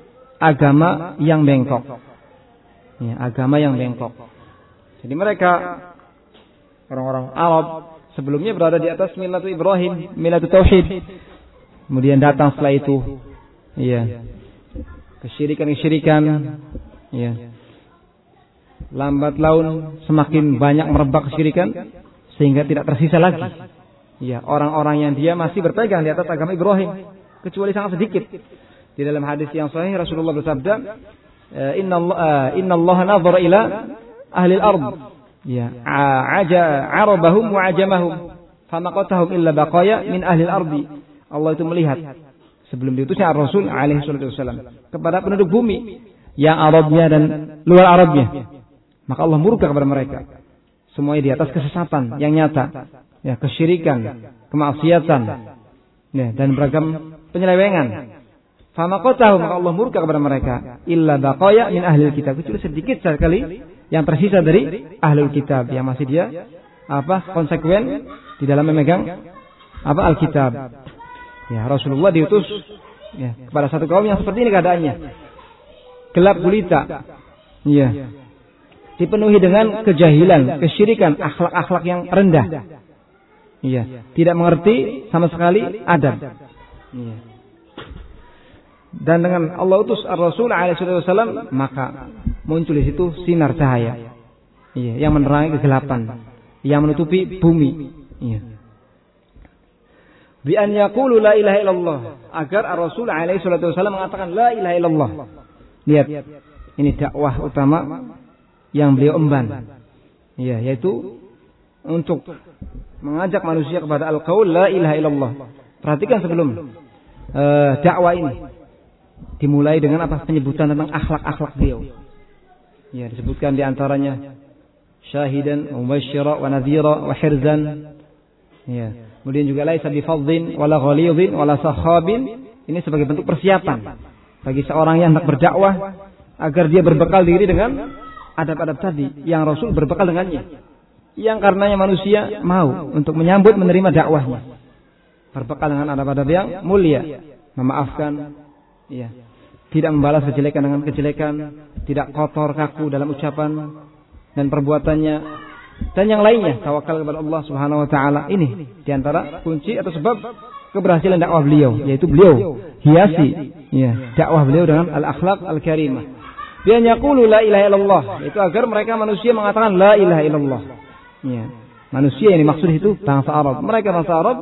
agama yang bengkok. Ya, agama yang bengkok. Jadi mereka orang-orang Arab sebelumnya berada di atas millatu Ibrahim, millatu tauhid. Kemudian datang setelah itu ya kesyirikan-kesyirikan, ya. Lambat laun semakin banyak merebak kesyirikan sehingga tidak tersisa lagi ya orang-orang yang dia masih berpegang di atas agama Ibrahim, kecuali sangat sedikit. Di dalam hadis yang sahih Rasulullah bersabda, Inna Allah nazara ila ahli al-ard ya arabahum wa ajamahum famaqatahum illa baqaya min ahli al-ard. Allah itu melihat sebelum diutusnya Rasul alaihi wasallam kepada penduduk bumi yang Arabnya dan luar Arabnya. Maka Allah murka kepada mereka. Semuanya di atas kesesatan yang nyata, ya, kesyirikan, kemaksiatan, ya, dan beragam penyelewengan. famaqatahu, maka Allah murka kepada mereka. Illa baqaya min ahlil kitab, kecuali sedikit sekali yang tersisa dari ahlul kitab yang masih dia konsekuen di dalam memegang Alkitab. Ya, Rasulullah diutus kepada satu kaum yang seperti ini keadaannya. Gelap gulita. Ya. Dipenuhi dengan kejahilan, kesyirikan, akhlak-akhlak yang rendah. Iya, tidak mengerti sama sekali adab. Iya. Dan dengan Allah utus Ar-Rasul alaihi wasallam, maka muncul di situ sinar cahaya. Iya, yang menerangi kegelapan, yang menutupi bumi. Iya. Bi an yaqulu la ilaha illallah, agar Ar-Rasul alaihi wasallam mengatakan la ilaha illallah. Lihat, ini dakwah utama yang beliau emban. Iya, yaitu untuk mengajak manusia kepada al-qaul la ilaha illallah. Perhatikan sebelum dakwah ini dimulai dengan penyebutan tentang akhlak-akhlak beliau. Ya, disebutkan di antaranya syahidan wa mubasysyira wa nadhira wa hirzan. Ya. Kemudian juga laisa bi fadhin wala ghalidhin wala sakhabin. Ini sebagai bentuk persiapan bagi seorang yang hendak berdakwah agar dia berbekal diri dengan adab-adab tadi yang Rasul berbekal dengannya. Yang karenanya manusia mau untuk menyambut menerima dakwahnya. Berbekal dengan adab-adab yang mulia, memaafkan, ya, tidak membalas kejelekan dengan kejelekan, tidak kotor kaku dalam ucapan dan perbuatannya, dan yang lainnya, tawakal kepada Allah Subhanahu wa taala. Ini diantara kunci atau sebab keberhasilan dakwah beliau, yaitu beliau hiasi dakwah beliau dengan al-akhlaq al-karimah. Bi an yaqulu la ilaha illallah, itu agar mereka manusia mengatakan la ilaha illallah. Ya. Manusia yang dimaksud itu bangsa Arab. Mereka bangsa Arab,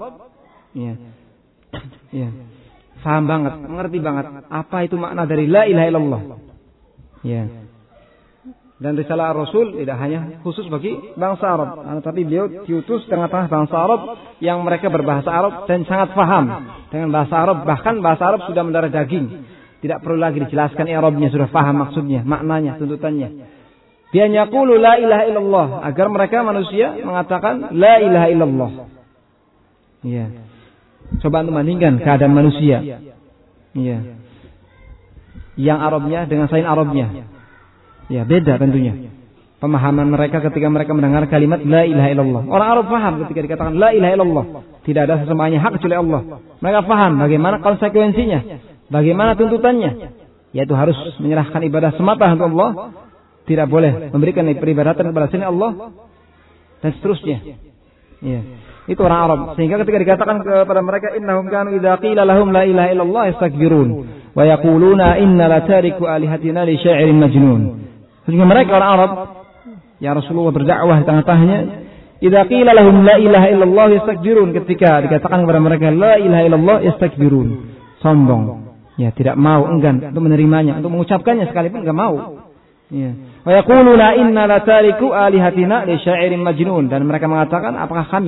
paham banget, mengerti banget apa itu makna dari la ilaha illallah. Ya. Dan risalah Rasul tidak hanya khusus bagi bangsa Arab, tapi beliau diutus tengah-tengah bangsa Arab yang mereka berbahasa Arab dan sangat paham dengan bahasa Arab. Bahkan bahasa Arab sudah mendarah daging, tidak perlu lagi dijelaskan i'rabnya, sudah paham maksudnya, maknanya, tuntutannya. Dia yaqulu la ilaha illallah, agar mereka manusia mengatakan la ilaha illallah. Ya. Coba untuk bandingkan keadaan manusia. Ya. Yang Arabnya dengan selain Arabnya. Ya, beda tentunya. Pemahaman mereka ketika mereka mendengar kalimat la ilaha illallah. Orang Arab paham ketika dikatakan la ilaha illallah, tidak ada sesembahan hak kecuali Allah. Mereka paham bagaimana konsekuensinya, bagaimana tuntutannya, yaitu harus menyerahkan ibadah semata untuk Allah. Tidak boleh memberikan peribadatan kepada selain Allah dan seterusnya. Ya. Itu orang Arab. Sehingga ketika dikatakan kepada mereka innahum kanu idza qila lahum la ilaha illallah yastakbirun wa yaquluna inna la tariku alihatina li sya'irin majnun. Sehingga mereka orang Arab, ya Rasulullah berdakwah di tengah-tengahnya, idza qila lahum la ilaha illallah yastakbirun, ketika dikatakan kepada mereka la ilaha illallah yastakbirun, sombong. Ya, tidak mau, enggan untuk menerimanya, untuk mengucapkannya sekalipun enggak mau. Ya. Wa yaquluna inna la tariku alihatina li sya'irin majnun, dan mereka mengatakan apakah kami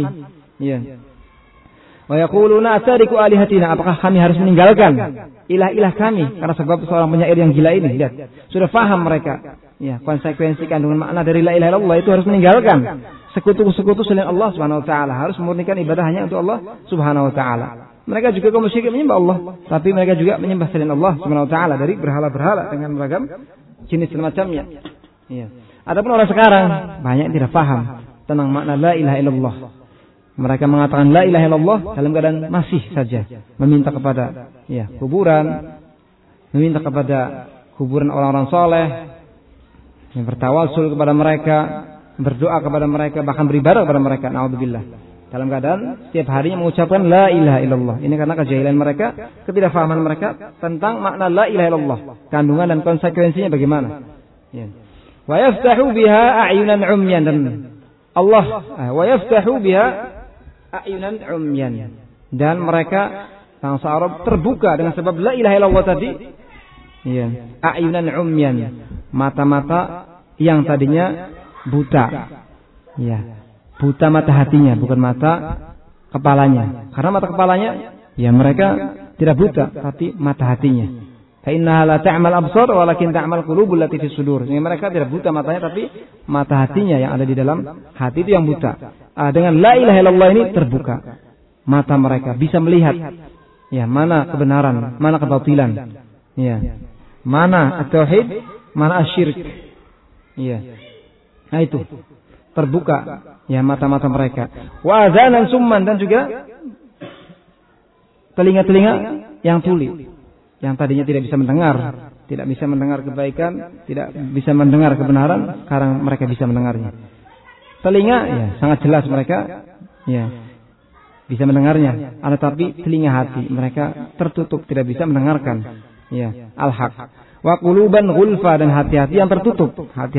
wa yaquluna tariku alihatina, apakah kami harus meninggalkan ilah-ilah kami karena sebab seorang penyair yang gila ini. Lihat, sudah paham mereka. Ya, konsekuensi kandungan makna dari la ilaha illallah itu harus meninggalkan sekutu-sekutu selain Allah Subhanahu wa taala, harus memurnikan ibadah hanya untuk Allah Subhanahu wa taala. Mereka juga kaum musyrikin menyembah Allah, tapi mereka juga menyembah selain Allah Subhanahu wa taala dari berhala-berhala dengan beragam jenis semacamnya. Ya. Adapun orang sekarang banyak tidak paham tentang makna la ilaha illallah. Mereka mengatakan la ilaha illallah dalam keadaan masih saja meminta kepada kuburan, meminta kepada kuburan orang-orang soleh, yang bertawasul kepada mereka, berdoa kepada mereka, bahkan beribadah kepada mereka. Naudzubillah. Dalam keadaan setiap harinya mengucapkan la ilaha illallah. Ini karena kejahilan mereka, ketidakfahaman mereka tentang makna la ilaha illallah, kandungan dan konsekuensinya bagaimana. Ya. Wa yaftahu biha a'yunan 'umyan, dan Allah wa yaftahu biha a'yunan 'umyan, dan mereka bangsa Arab terbuka dengan sebab la ilaha illallah tadi. Ya, a'yunan 'umyan, mata-mata yang tadinya buta. Ya. Buta mata hatinya, bukan mata kepalanya. Karena mata kepalanya, ya mereka tidak buta, tapi mata hatinya. Fa innaha la ta'mal absar walakin ta'mal qulubul lati fis sudur. Jadi mereka tidak buta matanya, tapi mata hatinya yang ada di dalam hati itu yang buta. Dengan la ilaha illallah ini terbuka mata mereka, bisa melihat Ya, mana kebenaran, mana kebatilan. Ya. Mana at-tauhid, mana asyirik. Ya. Nah itu terbuka ya mata-mata mereka. Wa adzanan summan, dan juga telinga-telinga yang tuli, yang tadinya tidak bisa mendengar kebaikan, tidak bisa mendengar kebenaran, sekarang mereka bisa mendengarnya. Telinga ya sangat jelas mereka ya bisa mendengarnya, tetapi telinga hati mereka tertutup, tidak bisa mendengarkan ya al-haq. Wa quluban ghulfa, dan hati-hati yang tertutup,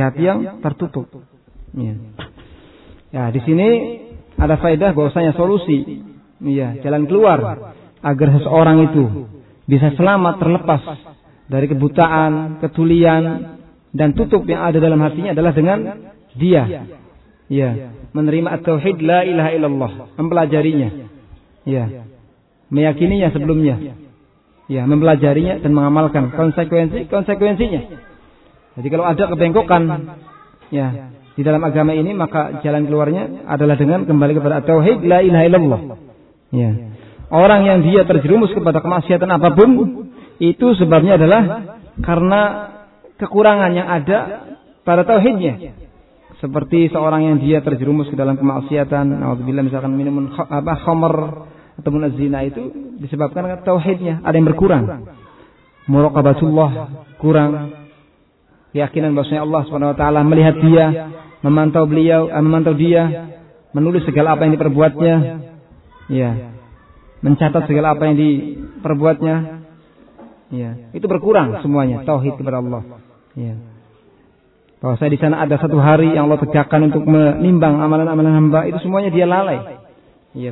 ya. Ya, di sini ada faedah bahwasanya solusi ya jalan keluar agar seseorang itu bisa selamat terlepas dari kebutaan, ketulian dan tutup yang ada dalam hatinya adalah dengan dia ya menerima at-tauhid la ilaha illallah, mempelajarinya ya, meyakininya sebelumnya ya, mempelajarinya dan mengamalkan konsekuensinya. Jadi kalau ada kebengkokan ya di dalam agama ini, maka jalan keluarnya adalah dengan kembali kepada at-tauhid la ilaha illallah ya. Orang yang dia terjerumus kepada kemaksiatan apapun, itu sebabnya adalah karena kekurangan yang ada pada tauhidnya. Seperti seorang yang dia terjerumus ke dalam kemaksiatan, naudzubillah, misalkan minum khamr ataupun zina, itu disebabkan karena tauhidnya ada yang berkurang. Muraqabatullah kurang, keyakinan bahwasanya Allah Subhanahu wa taala melihat dia, memantau dia, menulis segala apa yang diperbuatnya, ya, mencatat segala apa yang diperbuatnya, ya, itu berkurang semuanya tauhid kepada Allah, ya. Bahwasanya di sana ada satu hari yang Allah tegakkan untuk menimbang amalan-amalan hamba, itu semuanya dia lalai, ya.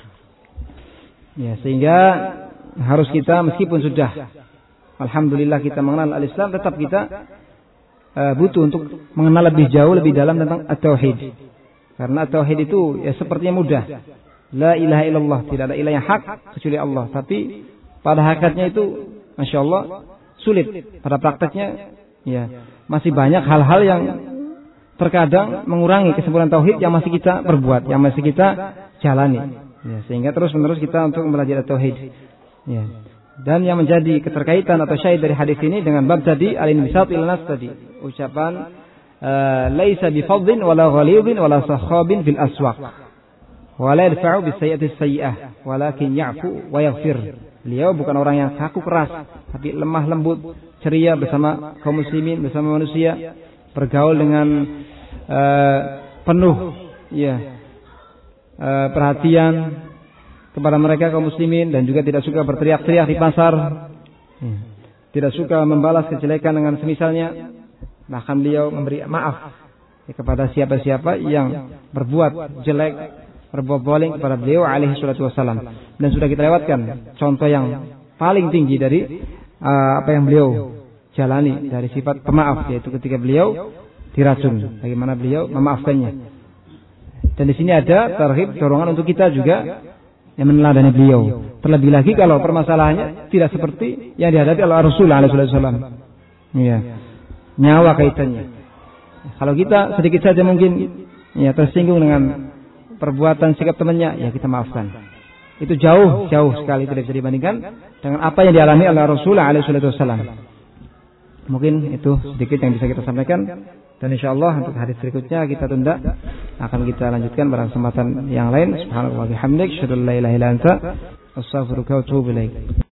Ya, sehingga harus kita meskipun sudah alhamdulillah kita mengenal al-Islam, tetap kita butuh untuk mengenal lebih jauh, lebih dalam tentang at-tauhid. Karena at-tauhid itu ya sepertinya mudah. La ilaha illallah, tidak ada ilah yang hak kecuali Allah. Tapi pada hakikatnya itu Masya Allah sulit. Pada prakteknya ya masih banyak hal-hal yang terkadang mengurangi kesempurnaan tauhid yang masih kita perbuat, yang masih kita jalani. Ya, sehingga terus-menerus kita untuk belajar tauhid. Ya. Dan yang menjadi keterkaitan atau syahid dari hadis ini dengan bab tadi al-inbisat ila nas tadi, ucapan laisa bi fadhin wala ghalidhin wala sakhabin fil aswaq wala yadfa'u bis sayyi'ati sayyi'ah walakin ya'fu wa yaghfir. Beliau bukan orang yang kaku keras, tapi lemah lembut, ceria bersama kaum muslimin, bersama manusia, bergaul dengan penuh ya perhatian kepada mereka kaum muslimin, dan juga tidak suka berteriak-teriak di pasar, tidak suka membalas kejelekan dengan semisalnya. Bahkan beliau memberi maaf kepada siapa-siapa yang berbuat jelek, berbuat zalim kepada beliau alaihi salatu wassalam. Dan sudah kita lewatkan contoh yang paling tinggi dari apa yang beliau jalani dari sifat pemaaf, yaitu ketika beliau diracun, bagaimana beliau memaafkannya. Dan di sini ada tarhib, dorongan untuk kita juga yang meneladani beliau. Terlebih lagi kalau permasalahannya tidak seperti yang dihadapi oleh Rasulullah SAW. Ya, nyawa kaitannya. Kalau kita sedikit saja mungkin ya tersinggung dengan perbuatan sikap temannya, ya kita maafkan. Itu jauh sekali tidak bisa dibandingkan dengan apa yang dialami oleh Rasulullah SAW. Mungkin itu sedikit yang bisa kita sampaikan. Dan insyaallah untuk hadis berikutnya kita tunda, akan kita lanjutkan pada kesempatan yang lain. Subhanallah wa bihamdik, asyhadu an la ilaha illa anta, astaghfiruka wa atubu ilaik.